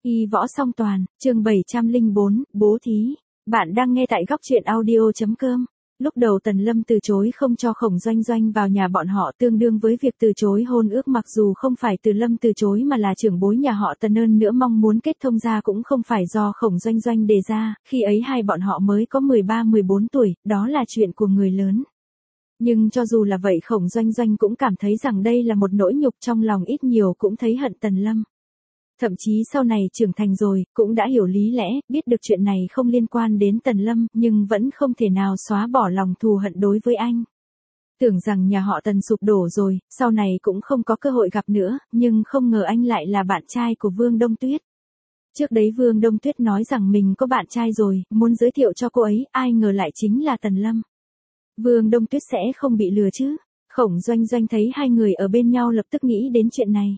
Y võ song toàn, chương 704, bố thí. Bạn đang nghe tại góc truyện audio.com. Lúc đầu Tần Lâm từ chối không cho Khổng Doanh Doanh vào nhà bọn họ tương đương với việc từ chối hôn ước, mặc dù không phải Từ Lâm từ chối mà là trưởng bối nhà họ Tần ơn nữa mong muốn kết thông gia cũng không phải do Khổng Doanh Doanh đề ra, khi ấy hai bọn họ mới có 13-14 tuổi, đó là chuyện của người lớn. Nhưng cho dù là vậy Khổng Doanh Doanh cũng cảm thấy rằng đây là một nỗi nhục, trong lòng ít nhiều cũng thấy hận Tần Lâm. Thậm chí sau này trưởng thành rồi, cũng đã hiểu lý lẽ, biết được chuyện này không liên quan đến Tần Lâm, nhưng vẫn không thể nào xóa bỏ lòng thù hận đối với anh. Tưởng rằng nhà họ Tần sụp đổ rồi, sau này cũng không có cơ hội gặp nữa, nhưng không ngờ anh lại là bạn trai của Vương Đông Tuyết. Trước đấy Vương Đông Tuyết nói rằng mình có bạn trai rồi, muốn giới thiệu cho cô ấy, ai ngờ lại chính là Tần Lâm. Vương Đông Tuyết sẽ không bị lừa chứ? Khổng Doanh Doanh thấy hai người ở bên nhau lập tức nghĩ đến chuyện này.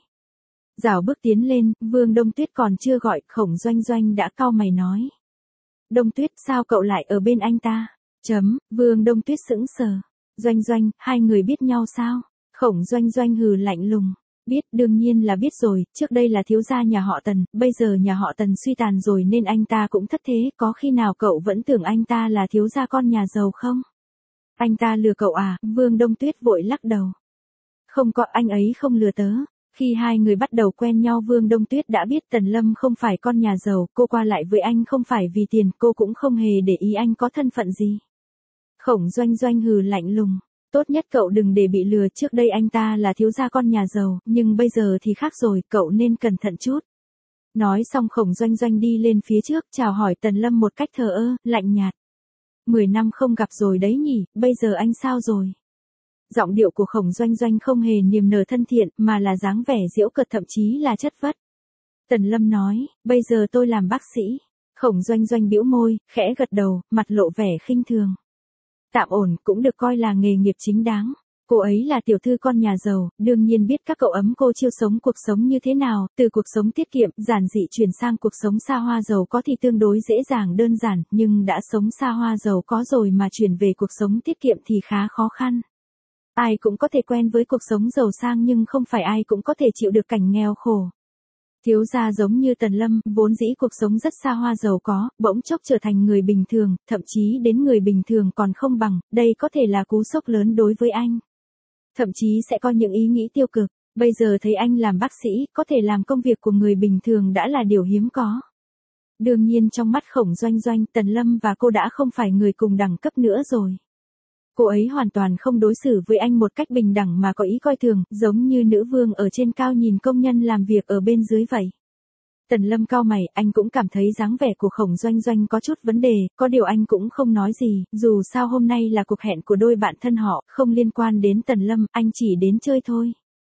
Rảo bước tiến lên, Vương Đông Tuyết còn chưa gọi, Khổng Doanh Doanh đã cau mày nói. Đông Tuyết, sao cậu lại ở bên anh ta? Vương Đông Tuyết sững sờ. Doanh Doanh, hai người biết nhau sao? Khổng Doanh Doanh hừ lạnh lùng. Biết, đương nhiên là biết rồi, trước đây là thiếu gia nhà họ Tần, bây giờ nhà họ Tần suy tàn rồi nên anh ta cũng thất thế, có khi nào cậu vẫn tưởng anh ta là thiếu gia con nhà giàu không? Anh ta lừa cậu à? Vương Đông Tuyết vội lắc đầu. Không có, anh ấy không lừa tớ. Khi hai người bắt đầu quen nhau Vương Đông Tuyết đã biết Tần Lâm không phải con nhà giàu, cô qua lại với anh không phải vì tiền, cô cũng không hề để ý anh có thân phận gì. Khổng Doanh Doanh hừ lạnh lùng. Tốt nhất cậu đừng để bị lừa, trước đây anh ta là thiếu gia con nhà giàu, nhưng bây giờ thì khác rồi, cậu nên cẩn thận chút. Nói xong Khổng Doanh Doanh đi lên phía trước, chào hỏi Tần Lâm một cách thờ ơ, lạnh nhạt. 10 năm không gặp rồi đấy nhỉ, bây giờ anh sao rồi? Giọng điệu của Khổng Doanh Doanh không hề niềm nở thân thiện, mà là dáng vẻ giễu cợt, thậm chí là chất vất. Tần Lâm nói, bây giờ tôi làm bác sĩ. Khổng Doanh Doanh bĩu môi, khẽ gật đầu, mặt lộ vẻ khinh thường. Tạm ổn, cũng được coi là nghề nghiệp chính đáng. Cô ấy là tiểu thư con nhà giàu, đương nhiên biết các cậu ấm cô chiêu sống cuộc sống như thế nào, từ cuộc sống tiết kiệm, giản dị chuyển sang cuộc sống xa hoa giàu có thì tương đối dễ dàng đơn giản, nhưng đã sống xa hoa giàu có rồi mà chuyển về cuộc sống tiết kiệm thì khá khó khăn. Ai cũng có thể quen với cuộc sống giàu sang nhưng không phải ai cũng có thể chịu được cảnh nghèo khổ. Thiếu gia giống như Tần Lâm, vốn dĩ cuộc sống rất xa hoa giàu có, bỗng chốc trở thành người bình thường, thậm chí đến người bình thường còn không bằng, đây có thể là cú sốc lớn đối với anh. Thậm chí sẽ có những ý nghĩ tiêu cực, bây giờ thấy anh làm bác sĩ, có thể làm công việc của người bình thường đã là điều hiếm có. Đương nhiên trong mắt Khổng Doanh Doanh, Tần Lâm và cô đã không phải người cùng đẳng cấp nữa rồi. Cô ấy hoàn toàn không đối xử với anh một cách bình đẳng mà có ý coi thường, giống như nữ vương ở trên cao nhìn công nhân làm việc ở bên dưới vậy. Tần Lâm cau mày, anh cũng cảm thấy dáng vẻ của Khổng Doanh Doanh có chút vấn đề, có điều anh cũng không nói gì, dù sao hôm nay là cuộc hẹn của đôi bạn thân họ, không liên quan đến Tần Lâm, anh chỉ đến chơi thôi.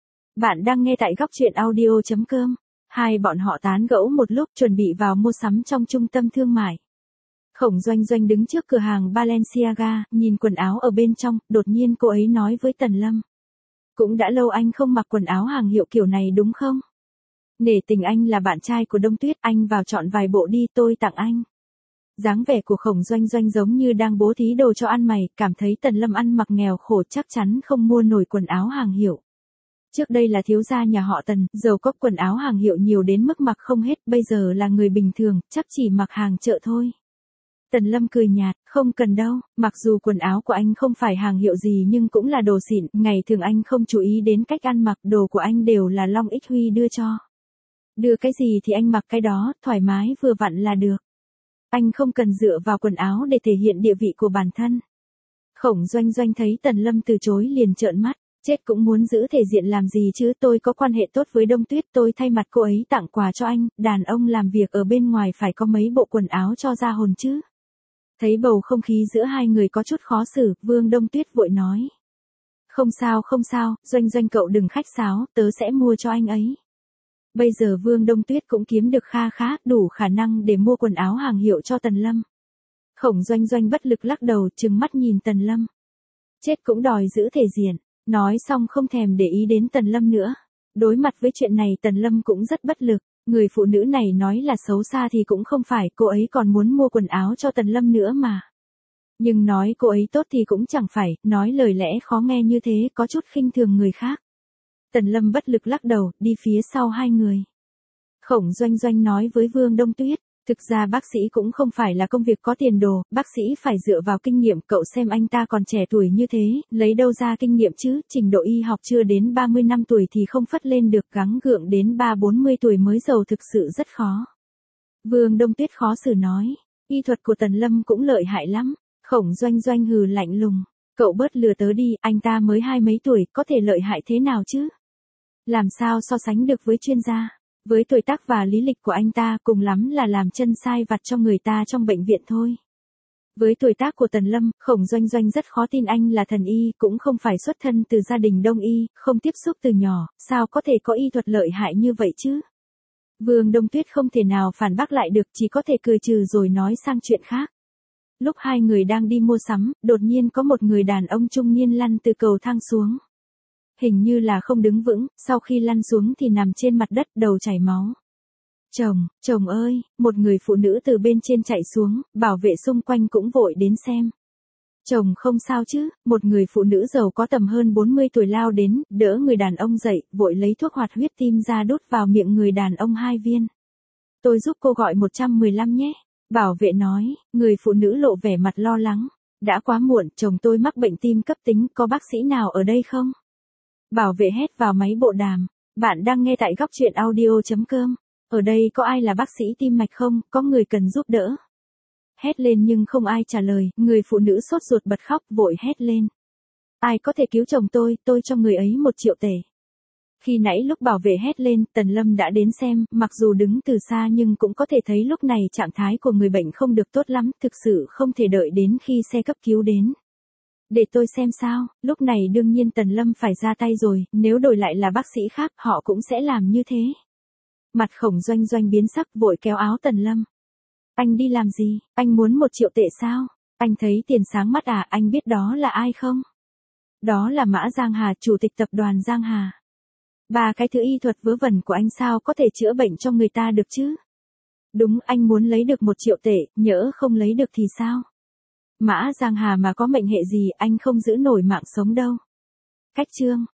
Bạn đang nghe tại góc truyện audio.com. Hai bọn họ tán gẫu một lúc chuẩn bị vào mua sắm trong trung tâm thương mại. Khổng Doanh Doanh đứng trước cửa hàng Balenciaga, nhìn quần áo ở bên trong, đột nhiên cô ấy nói với Tần Lâm. Cũng đã lâu anh không mặc quần áo hàng hiệu kiểu này đúng không? Nể tình anh là bạn trai của Đông Tuyết, anh vào chọn vài bộ đi, tôi tặng anh. Dáng vẻ của Khổng Doanh Doanh giống như đang bố thí đồ cho ăn mày, cảm thấy Tần Lâm ăn mặc nghèo khổ chắc chắn không mua nổi quần áo hàng hiệu. Trước đây là thiếu gia nhà họ Tần, giàu có quần áo hàng hiệu nhiều đến mức mặc không hết, bây giờ là người bình thường, chắc chỉ mặc hàng chợ thôi. Tần Lâm cười nhạt, không cần đâu, mặc dù quần áo của anh không phải hàng hiệu gì nhưng cũng là đồ xịn, ngày thường anh không chú ý đến cách ăn mặc, đồ của anh đều là Long Ích Huy đưa cho. Đưa cái gì thì anh mặc cái đó, thoải mái vừa vặn là được. Anh không cần dựa vào quần áo để thể hiện địa vị của bản thân. Khổng Doanh Doanh thấy Tần Lâm từ chối liền trợn mắt, chết cũng muốn giữ thể diện làm gì chứ, tôi có quan hệ tốt với Đông Tuyết, tôi thay mặt cô ấy tặng quà cho anh, đàn ông làm việc ở bên ngoài phải có mấy bộ quần áo cho ra hồn chứ. Thấy bầu không khí giữa hai người có chút khó xử, Vương Đông Tuyết vội nói. Không sao, Doanh Doanh cậu đừng khách sáo, tớ sẽ mua cho anh ấy. Bây giờ Vương Đông Tuyết cũng kiếm được kha khá, đủ khả năng để mua quần áo hàng hiệu cho Tần Lâm. Khổng Doanh Doanh bất lực lắc đầu, trừng mắt nhìn Tần Lâm. Chết cũng đòi giữ thể diện, nói xong không thèm để ý đến Tần Lâm nữa. Đối mặt với chuyện này Tần Lâm cũng rất bất lực. Người phụ nữ này nói là xấu xa thì cũng không phải, cô ấy còn muốn mua quần áo cho Tần Lâm nữa mà. Nhưng nói cô ấy tốt thì cũng chẳng phải, nói lời lẽ khó nghe như thế có chút khinh thường người khác. Tần Lâm bất lực lắc đầu, đi phía sau hai người. Khổng Doanh Doanh nói với Vương Đông Tuyết, thực ra bác sĩ cũng không phải là công việc có tiền đồ, bác sĩ phải dựa vào kinh nghiệm, cậu xem anh ta còn trẻ tuổi như thế, lấy đâu ra kinh nghiệm chứ, trình độ y học chưa đến 30 năm tuổi thì không phất lên được, gắng gượng đến 30-40 tuổi mới giàu thực sự rất khó. Vương Đông Tuyết khó xử nói, y thuật của Tần Lâm cũng lợi hại lắm. Khổng Doanh Doanh hừ lạnh lùng, cậu bớt lừa tớ đi, anh ta mới 20 mấy tuổi, có thể lợi hại thế nào chứ? Làm sao so sánh được với chuyên gia? Với tuổi tác và lý lịch của anh ta, cùng lắm là làm chân sai vặt cho người ta trong bệnh viện thôi. Với tuổi tác của Tần Lâm, Khổng Doanh Doanh rất khó tin anh là thần y, cũng không phải xuất thân từ gia đình đông y, không tiếp xúc từ nhỏ, sao có thể có y thuật lợi hại như vậy chứ? Vương Đông Tuyết không thể nào phản bác lại được, chỉ có thể cười trừ rồi nói sang chuyện khác. Lúc hai người đang đi mua sắm, đột nhiên có một người đàn ông trung niên lăn từ cầu thang xuống. Hình như là không đứng vững, sau khi lăn xuống thì nằm trên mặt đất, đầu chảy máu. Chồng ơi, một người phụ nữ từ bên trên chạy xuống, bảo vệ xung quanh cũng vội đến xem. Chồng không sao chứ, một người phụ nữ giàu có tầm hơn 40 tuổi lao đến, đỡ người đàn ông dậy, vội lấy thuốc hoạt huyết tim ra đút vào miệng người đàn ông 2 viên. Tôi giúp cô gọi 115 nhé. Bảo vệ nói, người phụ nữ lộ vẻ mặt lo lắng. Đã quá muộn, chồng tôi mắc bệnh tim cấp tính, có bác sĩ nào ở đây không? Bảo vệ hét vào máy bộ đàm. Bạn đang nghe tại góc truyện audio.com. Ở đây có ai là bác sĩ tim mạch không, có người cần giúp đỡ? Hét lên nhưng không ai trả lời, người phụ nữ sốt ruột bật khóc, vội hét lên. Ai có thể cứu chồng tôi cho người ấy 1 triệu tệ. Khi nãy lúc bảo vệ hét lên, Tần Lâm đã đến xem, mặc dù đứng từ xa nhưng cũng có thể thấy lúc này trạng thái của người bệnh không được tốt lắm, thực sự không thể đợi đến khi xe cấp cứu đến. Để tôi xem sao, lúc này đương nhiên Tần Lâm phải ra tay rồi, nếu đổi lại là bác sĩ khác, họ cũng sẽ làm như thế. Mặt Khổng Doanh Doanh biến sắc, vội kéo áo Tần Lâm. Anh đi làm gì, anh muốn 1 triệu tệ sao? Anh thấy tiền sáng mắt à, anh biết đó là ai không? Đó là Mã Giang Hà, chủ tịch tập đoàn Giang Hà. 3 cái thứ y thuật vớ vẩn của anh sao có thể chữa bệnh cho người ta được chứ? Đúng, anh muốn lấy được 1 triệu tệ, nhỡ không lấy được thì sao? Mã Giang Hà mà có mệnh hệ gì, anh không giữ nổi mạng sống đâu. Cách chương